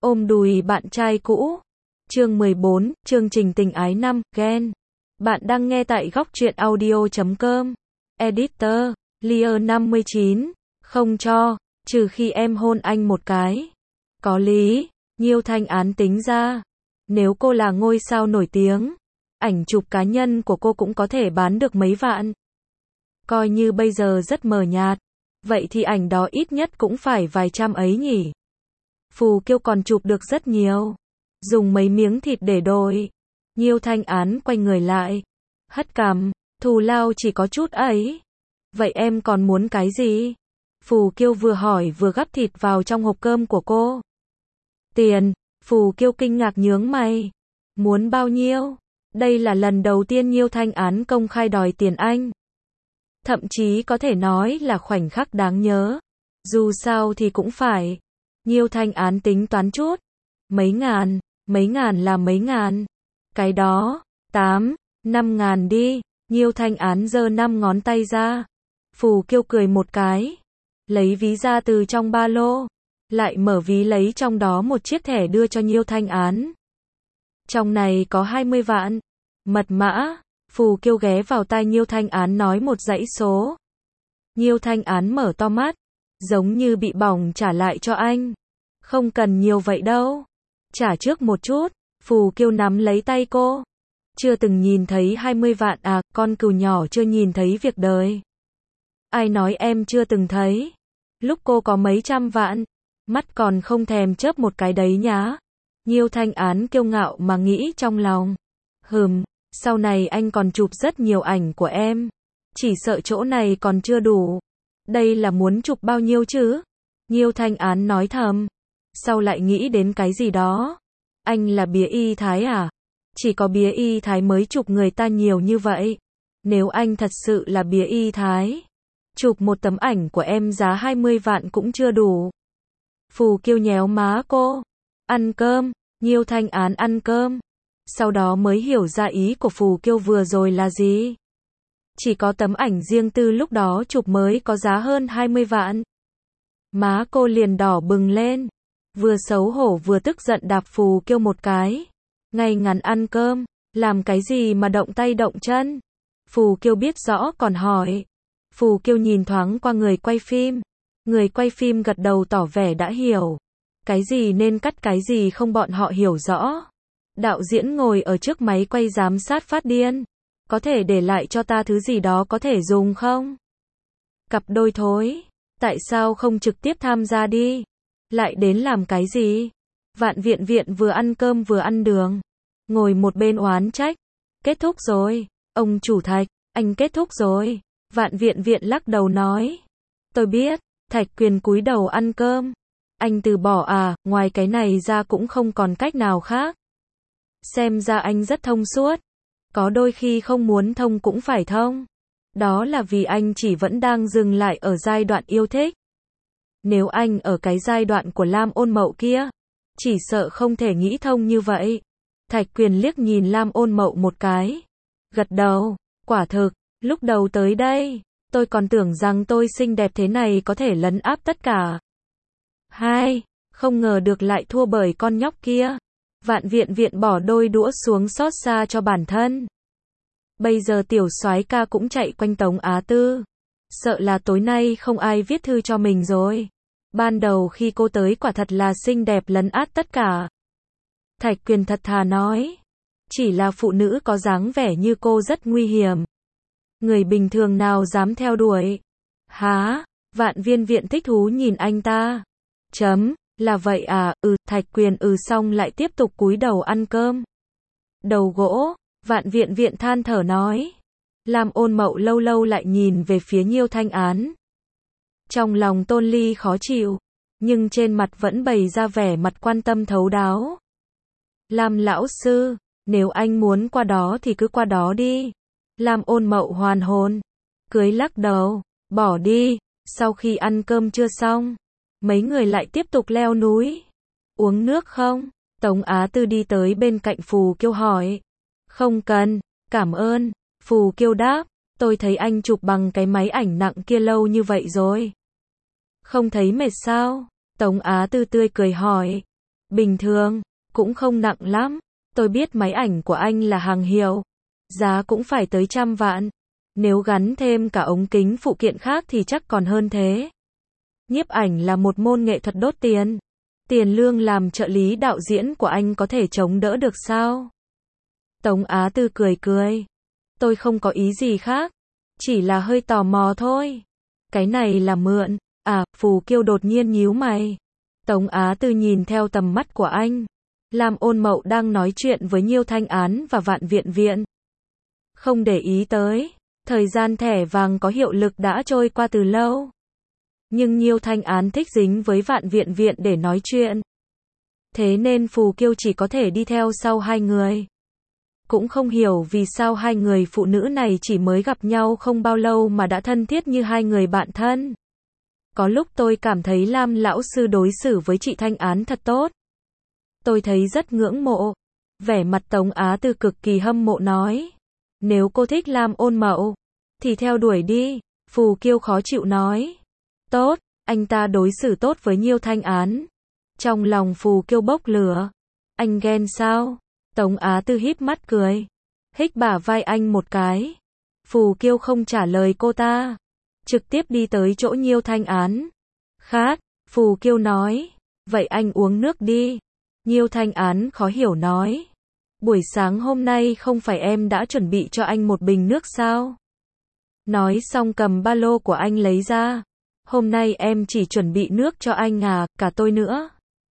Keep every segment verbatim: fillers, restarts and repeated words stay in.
Ôm đùi bạn trai cũ. Chương mười bốn, chương trình tình ái năm, ghen. Bạn đang nghe tại góc truyện audio chấm com. Editor, Lear năm mươi chín. Không cho, trừ khi em hôn anh một cái. Có lý, Nhiêu Thanh Án tính ra. Nếu cô là ngôi sao nổi tiếng, ảnh chụp cá nhân của cô cũng có thể bán được mấy vạn. Coi như bây giờ rất mờ nhạt, vậy thì ảnh đó ít nhất cũng phải vài trăm ấy nhỉ. Phù Kiêu còn chụp được rất nhiều. Dùng mấy miếng thịt để đổi. Nhiêu Thanh Án quay người lại. Hất cằm, thù lao chỉ có chút ấy. Vậy em còn muốn cái gì? Phù Kiêu vừa hỏi vừa gắp thịt vào trong hộp cơm của cô. Tiền. Phù Kiêu kinh ngạc nhướng mày. Muốn bao nhiêu? Đây là lần đầu tiên Nhiêu Thanh Án công khai đòi tiền anh. Thậm chí có thể nói là khoảnh khắc đáng nhớ. Dù sao thì cũng phải. Nhiêu Thanh Án tính toán chút. Mấy ngàn, mấy ngàn là mấy ngàn. Cái đó, tám, năm ngàn đi. Nhiêu Thanh Án giơ năm ngón tay ra. Phù Kiêu cười một cái. Lấy ví ra từ trong ba lô. Lại mở ví lấy trong đó một chiếc thẻ đưa cho Nhiêu Thanh Án. Trong này có hai mươi vạn. Mật mã. Phù Kiêu ghé vào tai Nhiêu Thanh Án nói một dãy số. Nhiêu Thanh Án mở to mắt. Giống như bị bỏng trả lại cho anh. Không cần nhiều vậy đâu. Trả trước một chút. Phù Kiêu nắm lấy tay cô. Chưa từng nhìn thấy hai mươi vạn à, con cừu nhỏ chưa nhìn thấy việc đời. Ai nói em chưa từng thấy. Lúc cô có mấy trăm vạn. Mắt còn không thèm chớp một cái đấy nhá. Nhiêu Thanh Án kiêu ngạo mà nghĩ trong lòng. Hừm, sau này anh còn chụp rất nhiều ảnh của em. Chỉ sợ chỗ này còn chưa đủ. Đây là muốn chụp bao nhiêu chứ? Nhiêu Thanh Án nói thầm. Sau lại nghĩ đến cái gì đó. Anh là bía y thái à? Chỉ có bía y thái mới chụp người ta nhiều như vậy. Nếu anh thật sự là bía y thái, chụp một tấm ảnh của em giá hai mươi vạn cũng chưa đủ. Phù Kiêu nhéo má cô. Ăn cơm. Nhiêu Thanh Án ăn cơm. Sau đó mới hiểu ra ý của Phù Kiêu vừa rồi là gì. Chỉ có tấm ảnh riêng tư lúc đó chụp mới có giá hơn hai mươi vạn. Má cô liền đỏ bừng lên. Vừa xấu hổ vừa tức giận đạp Phù Kiêu một cái. Ngay ngắn ăn cơm. Làm cái gì mà động tay động chân? Phù Kiêu biết rõ còn hỏi. Phù Kiêu nhìn thoáng qua người quay phim. Người quay phim gật đầu tỏ vẻ đã hiểu. Cái gì nên cắt cái gì không bọn họ hiểu rõ. Đạo diễn ngồi ở trước máy quay giám sát phát điên. Có thể để lại cho ta thứ gì đó có thể dùng không? Cặp đôi thối. Tại sao không trực tiếp tham gia đi? Lại đến làm cái gì? Vạn Viện Viện vừa ăn cơm vừa ăn đường. Ngồi một bên oán trách. Kết thúc rồi. Ông chủ Thạch, anh kết thúc rồi. Vạn Viện Viện lắc đầu nói. Tôi biết. Thạch Quyền cúi đầu ăn cơm. Anh từ bỏ à, ngoài cái này ra cũng không còn cách nào khác. Xem ra anh rất thông suốt. Có đôi khi không muốn thông cũng phải thông. Đó là vì anh chỉ vẫn đang dừng lại ở giai đoạn yêu thích. Nếu anh ở cái giai đoạn của Lam Ôn Mậu kia, chỉ sợ không thể nghĩ thông như vậy. Thạch Quyền liếc nhìn Lam Ôn Mậu một cái. Gật đầu, quả thực, lúc đầu tới đây, tôi còn tưởng rằng tôi xinh đẹp thế này có thể lấn áp tất cả. Hai, không ngờ được lại thua bởi con nhóc kia. Vạn Viện Viện bỏ đôi đũa xuống xót xa cho bản thân. Bây giờ tiểu soái ca cũng chạy quanh Tống Á Tư. Sợ là tối nay không ai viết thư cho mình rồi. Ban đầu khi cô tới quả thật là xinh đẹp lấn át tất cả. Thạch Quyền thật thà nói. Chỉ là phụ nữ có dáng vẻ như cô rất nguy hiểm. Người bình thường nào dám theo đuổi. Hả? Vạn Viên Viện thích thú nhìn anh ta. Chấm, là vậy à, ừ, Thạch Quyền ừ xong lại tiếp tục cúi đầu ăn cơm. Đầu gỗ, Vạn Viện Viện than thở nói. Lam Ôn Mậu lâu lâu lại nhìn về phía Nhiêu Thanh Án. Trong lòng Tôn Ly khó chịu, nhưng trên mặt vẫn bày ra vẻ mặt quan tâm thấu đáo. Lam lão sư, nếu anh muốn qua đó thì cứ qua đó đi. Lam Ôn Mậu hoàn hồn, cưới lắc đầu, bỏ đi. Sau khi ăn cơm chưa xong, mấy người lại tiếp tục leo núi. Uống nước không? Tống Á Tư đi tới bên cạnh Phù Kiêu hỏi. Không cần, cảm ơn. Phù Kiêu đáp, tôi thấy anh chụp bằng cái máy ảnh nặng kia lâu như vậy rồi. Không thấy mệt sao? Tống Á Tư tươi cười hỏi. Bình thường, cũng không nặng lắm. Tôi biết máy ảnh của anh là hàng hiệu. Giá cũng phải tới trăm vạn. Nếu gắn thêm cả ống kính phụ kiện khác thì chắc còn hơn thế. Nhiếp ảnh là một môn nghệ thuật đốt tiền. Tiền lương làm trợ lý đạo diễn của anh có thể chống đỡ được sao? Tống Á Tư cười cười. Tôi không có ý gì khác. Chỉ là hơi tò mò thôi. Cái này là mượn. À, Phù Kiêu đột nhiên nhíu mày. Tống Á Tư nhìn theo tầm mắt của anh. Lam Ôn Mậu đang nói chuyện với Nhiêu Thanh Án và Vạn Viện Viện. Không để ý tới. Thời gian thẻ vàng có hiệu lực đã trôi qua từ lâu. Nhưng Nhiêu Thanh Án thích dính với Vạn Viện Viện để nói chuyện. Thế nên Phù Kiêu chỉ có thể đi theo sau hai người. Cũng không hiểu vì sao hai người phụ nữ này chỉ mới gặp nhau không bao lâu mà đã thân thiết như hai người bạn thân. Có lúc tôi cảm thấy Lam lão sư đối xử với chị Thanh Án thật tốt. Tôi thấy rất ngưỡng mộ. Vẻ mặt Tống Á Tư cực kỳ hâm mộ nói. Nếu cô thích Lam Ôn Mậu, thì theo đuổi đi. Phù Kiêu khó chịu nói. Tốt, anh ta đối xử tốt với Nhiêu Thanh Án. Trong lòng Phù Kiêu bốc lửa. Anh ghen sao? Tống Á Tư híp mắt cười. Hích bả vai anh một cái. Phù Kiêu không trả lời cô ta. Trực tiếp đi tới chỗ Nhiêu Thanh Án. Khát, Phù Kiêu nói. Vậy anh uống nước đi. Nhiêu Thanh Án khó hiểu nói. Buổi sáng hôm nay không phải em đã chuẩn bị cho anh một bình nước sao? Nói xong cầm ba lô của anh lấy ra. Hôm nay em chỉ chuẩn bị nước cho anh à, cả tôi nữa.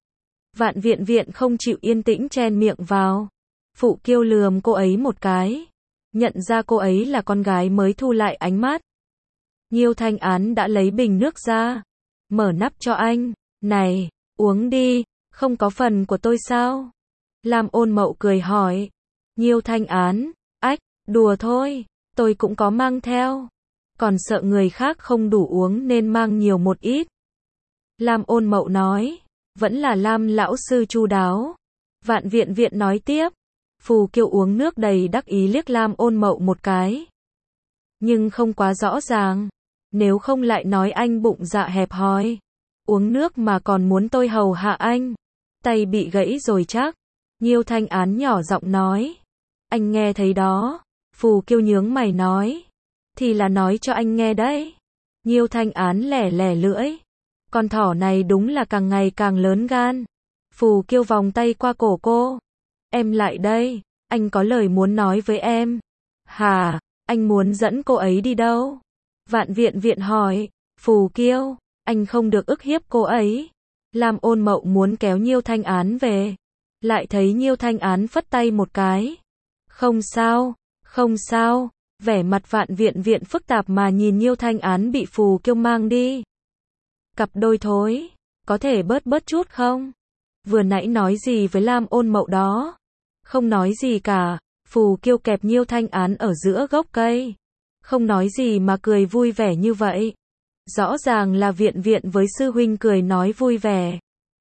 Vạn Viện Viện không chịu yên tĩnh chen miệng vào. Phù Kiêu lườm cô ấy một cái. Nhận ra cô ấy là con gái mới thu lại ánh mắt. Nhiêu Thanh Án đã lấy bình nước ra. Mở nắp cho anh. Này, uống đi, không có phần của tôi sao? Lam Ôn Mậu cười hỏi. Nhiêu Thanh Án, ách, đùa thôi, tôi cũng có mang theo. Còn sợ người khác không đủ uống nên mang nhiều một ít. Lam Ôn Mậu nói. Vẫn là Lam lão sư chu đáo. Vạn Viện Viện nói tiếp. Phù Kiêu uống nước đầy đắc ý liếc Lam Ôn Mậu một cái. Nhưng không quá rõ ràng. Nếu không lại nói anh bụng dạ hẹp hòi. Uống nước mà còn muốn tôi hầu hạ anh. Tay bị gãy rồi chắc. Nhiêu Thanh Án nhỏ giọng nói. Anh nghe thấy đó. Phù Kiêu nhướng mày nói. Thì là nói cho anh nghe đấy. Nhiêu Thanh Án lẻ lẻ lưỡi. Con thỏ này đúng là càng ngày càng lớn gan. Phù Kiêu vòng tay qua cổ cô. Em lại đây. Anh có lời muốn nói với em. Hả? Anh muốn dẫn cô ấy đi đâu? Vạn Viện Viện hỏi. Phù Kiêu, anh không được ức hiếp cô ấy. Lam Ôn Mậu muốn kéo Nhiêu Thanh Án về. Lại thấy Nhiêu Thanh Án phất tay một cái. Không sao, không sao. Vẻ mặt Vạn Viện Viện phức tạp mà nhìn Nhiêu Thanh Án bị Phù Kiêu mang đi. Cặp đôi thối, có thể bớt bớt chút không? Vừa nãy nói gì với Lam Ôn Mậu đó? Không nói gì cả. Phù Kiêu kẹp Nhiêu Thanh Án ở giữa gốc cây. Không nói gì mà cười vui vẻ như vậy. Rõ ràng là Viện Viện với sư huynh cười nói vui vẻ.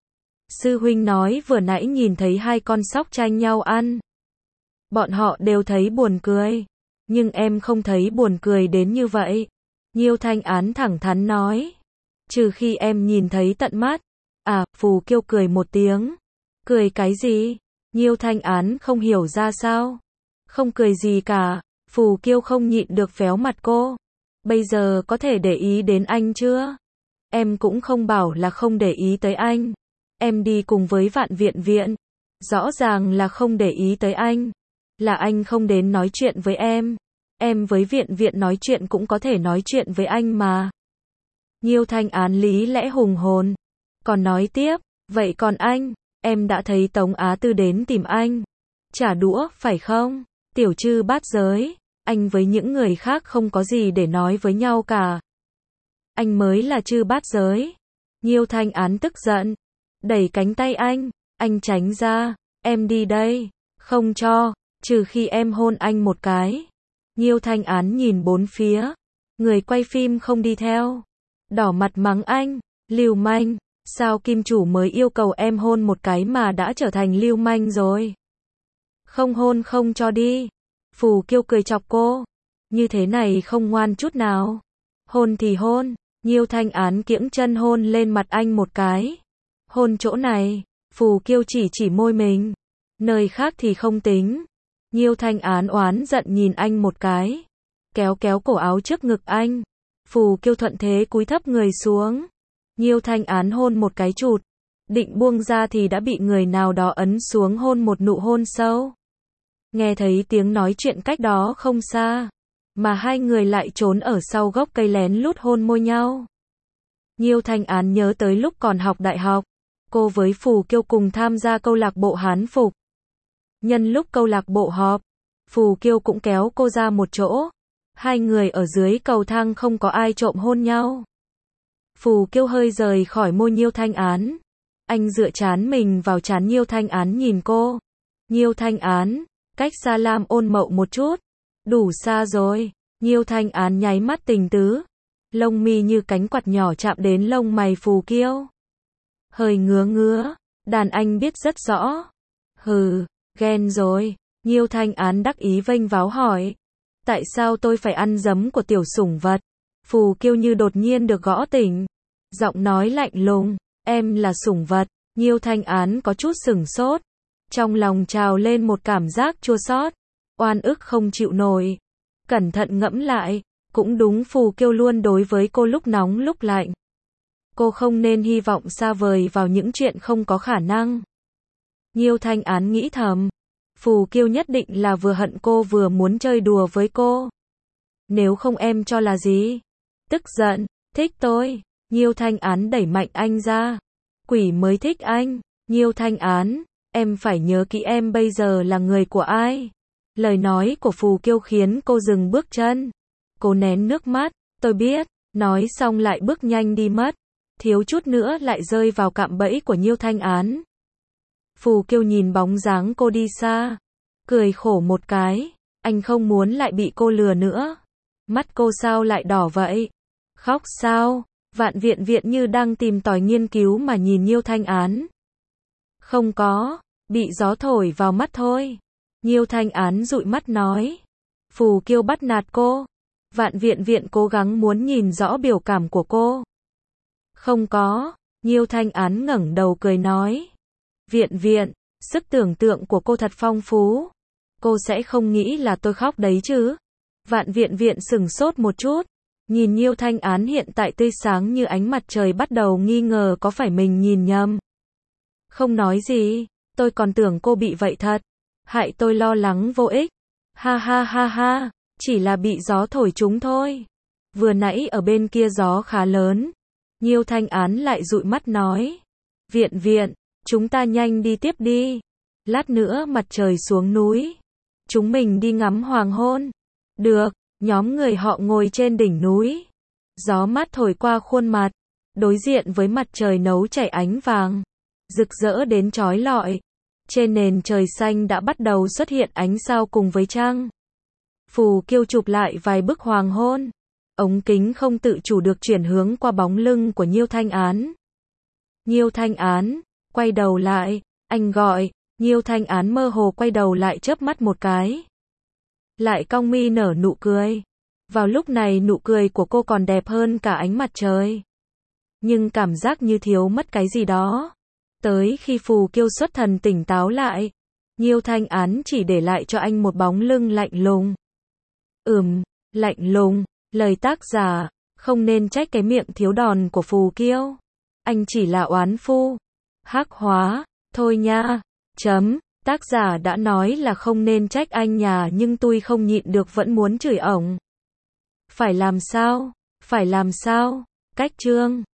Sư huynh nói vừa nãy nhìn thấy hai con sóc tranh nhau ăn. Bọn họ đều thấy buồn cười. Nhưng em không thấy buồn cười đến như vậy. Nhiêu Thanh Án thẳng thắn nói. Trừ khi em nhìn thấy tận mắt. À, Phù Kiêu cười một tiếng. Cười cái gì? Nhiêu Thanh Án không hiểu ra sao. Không cười gì cả. Phù Kiêu không nhịn được véo mặt cô. Bây giờ có thể để ý đến anh chưa? Em cũng không bảo là không để ý tới anh. Em đi cùng với Vạn Viện Viện. Rõ ràng là không để ý tới anh. Là anh không đến nói chuyện với em. Em với Viện Viện nói chuyện cũng có thể nói chuyện với anh mà. Nhiêu Thanh Án lý lẽ hùng hồn. Còn nói tiếp, vậy còn anh, em đã thấy Tống Á Tư đến tìm anh. Trả đũa, phải không? Tiểu Trư Bát Giới, anh với những người khác không có gì để nói với nhau cả. Anh mới là Trư Bát Giới. Nhiêu Thanh Án tức giận. Đẩy cánh tay anh, anh tránh ra, em đi đây. Không cho, trừ khi em hôn anh một cái. Nhiêu Thanh Án nhìn bốn phía. Người quay phim không đi theo. Đỏ mặt mắng anh, lưu manh. Sao kim chủ mới yêu cầu em hôn một cái mà đã trở thành lưu manh rồi? Không hôn không cho đi. Phù Kiêu cười chọc cô. Như thế này không ngoan chút nào. Hôn thì hôn. Nhiêu Thanh Án kiễng chân hôn lên mặt anh một cái. Hôn chỗ này. Phù Kiêu chỉ chỉ môi mình. Nơi khác thì không tính. Nhiêu Thanh Án oán giận nhìn anh một cái. Kéo kéo cổ áo trước ngực anh. Phù Kiêu thuận thế cúi thấp người xuống. Nhiêu Thanh Án hôn một cái chụt. Định buông ra thì đã bị người nào đó ấn xuống hôn một nụ hôn sâu. Nghe thấy tiếng nói chuyện cách đó không xa. Mà hai người lại trốn ở sau gốc cây lén lút hôn môi nhau. Nhiêu Thanh Án nhớ tới lúc còn học đại học. Cô với Phù Kiêu cùng tham gia câu lạc bộ Hán Phục. Nhân lúc câu lạc bộ họp, Phù Kiêu cũng kéo cô ra một chỗ. Hai người ở dưới cầu thang không có ai trộm hôn nhau. Phù Kiêu hơi rời khỏi môi Nhiêu Thanh Án. Anh dựa trán mình vào trán Nhiêu Thanh Án nhìn cô. Nhiêu Thanh Án, cách xa Lam Ôn Mậu một chút. Đủ xa rồi. Nhiêu Thanh Án nháy mắt tình tứ. Lông mi như cánh quạt nhỏ chạm đến lông mày Phù Kiêu. Hơi ngứa ngứa. Đàn anh biết rất rõ. Hừ, ghen rồi. Nhiêu Thanh Án đắc ý vênh váo hỏi. Tại sao tôi phải ăn giấm của tiểu sủng vật? Phù Kiêu như đột nhiên được gõ tỉnh. Giọng nói lạnh lùng. Em là sủng vật. Nhiêu Thanh Án có chút sửng sốt. Trong lòng trào lên một cảm giác chua xót. Oan ức không chịu nổi. Cẩn thận ngẫm lại. Cũng đúng, Phù Kiêu luôn đối với cô lúc nóng lúc lạnh. Cô không nên hy vọng xa vời vào những chuyện không có khả năng. Nhiêu Thanh Án nghĩ thầm. Phù Kiêu nhất định là vừa hận cô vừa muốn chơi đùa với cô. Nếu không em cho là gì? Tức giận, thích tôi. Nhiêu Thanh Án đẩy mạnh anh ra. Quỷ mới thích anh. Nhiêu Thanh Án, em phải nhớ kỹ em bây giờ là người của ai. Lời nói của Phù Kiêu khiến cô dừng bước chân. Cô nén nước mắt. Tôi biết. Nói xong lại bước nhanh đi mất. Thiếu chút nữa lại rơi vào cạm bẫy của Nhiêu Thanh Án. Phù Kiêu nhìn bóng dáng cô đi xa. Cười khổ một cái. Anh không muốn lại bị cô lừa nữa. Mắt cô sao lại đỏ vậy? Khóc sao? Vạn Viện Viện như đang tìm tòi nghiên cứu mà nhìn Nhiêu Thanh Án. Không có. Bị gió thổi vào mắt thôi. Nhiêu Thanh Án dụi mắt nói. Phù Kiêu bắt nạt cô. Vạn Viện Viện cố gắng muốn nhìn rõ biểu cảm của cô. Không có. Nhiêu Thanh Án ngẩng đầu cười nói. Viện Viện, sức tưởng tượng của cô thật phong phú. Cô sẽ không nghĩ là tôi khóc đấy chứ? Vạn Viện Viện sửng sốt một chút. Nhìn Nhiêu Thanh Án hiện tại tươi sáng như ánh mặt trời, bắt đầu nghi ngờ có phải mình nhìn nhầm. Không nói gì, tôi còn tưởng cô bị vậy thật. Hại tôi lo lắng vô ích. Ha ha ha ha, chỉ là bị gió thổi trúng thôi. Vừa nãy ở bên kia gió khá lớn. Nhiêu Thanh Án lại dụi mắt nói. Viện Viện, chúng ta nhanh đi tiếp đi. Lát nữa mặt trời xuống núi. Chúng mình đi ngắm hoàng hôn. Được, nhóm người họ ngồi trên đỉnh núi. Gió mát thổi qua khuôn mặt. Đối diện với mặt trời nấu chảy ánh vàng. Rực rỡ đến chói lọi. Trên nền trời xanh đã bắt đầu xuất hiện ánh sao cùng với trăng. Phù Kiêu chụp lại vài bức hoàng hôn. Ống kính không tự chủ được chuyển hướng qua bóng lưng của Nhiêu Thanh Án. Nhiêu Thanh Án, quay đầu lại, anh gọi. Nhiêu Thanh Án mơ hồ quay đầu lại chớp mắt một cái. Lại cong mi nở nụ cười. Vào lúc này nụ cười của cô còn đẹp hơn cả ánh mặt trời. Nhưng cảm giác như thiếu mất cái gì đó. Tới khi Phù Kiêu xuất thần tỉnh táo lại, Nhiêu Thanh Án chỉ để lại cho anh một bóng lưng lạnh lùng. Ừm, lạnh lùng, lời tác giả, không nên trách cái miệng thiếu đòn của Phù Kiêu. Anh chỉ là oán phu. Hắc hóa, thôi nha. Chấm, tác giả đã nói là không nên trách anh nhà, nhưng tôi không nhịn được vẫn muốn chửi ổng. Phải làm sao? Phải làm sao? Cách chương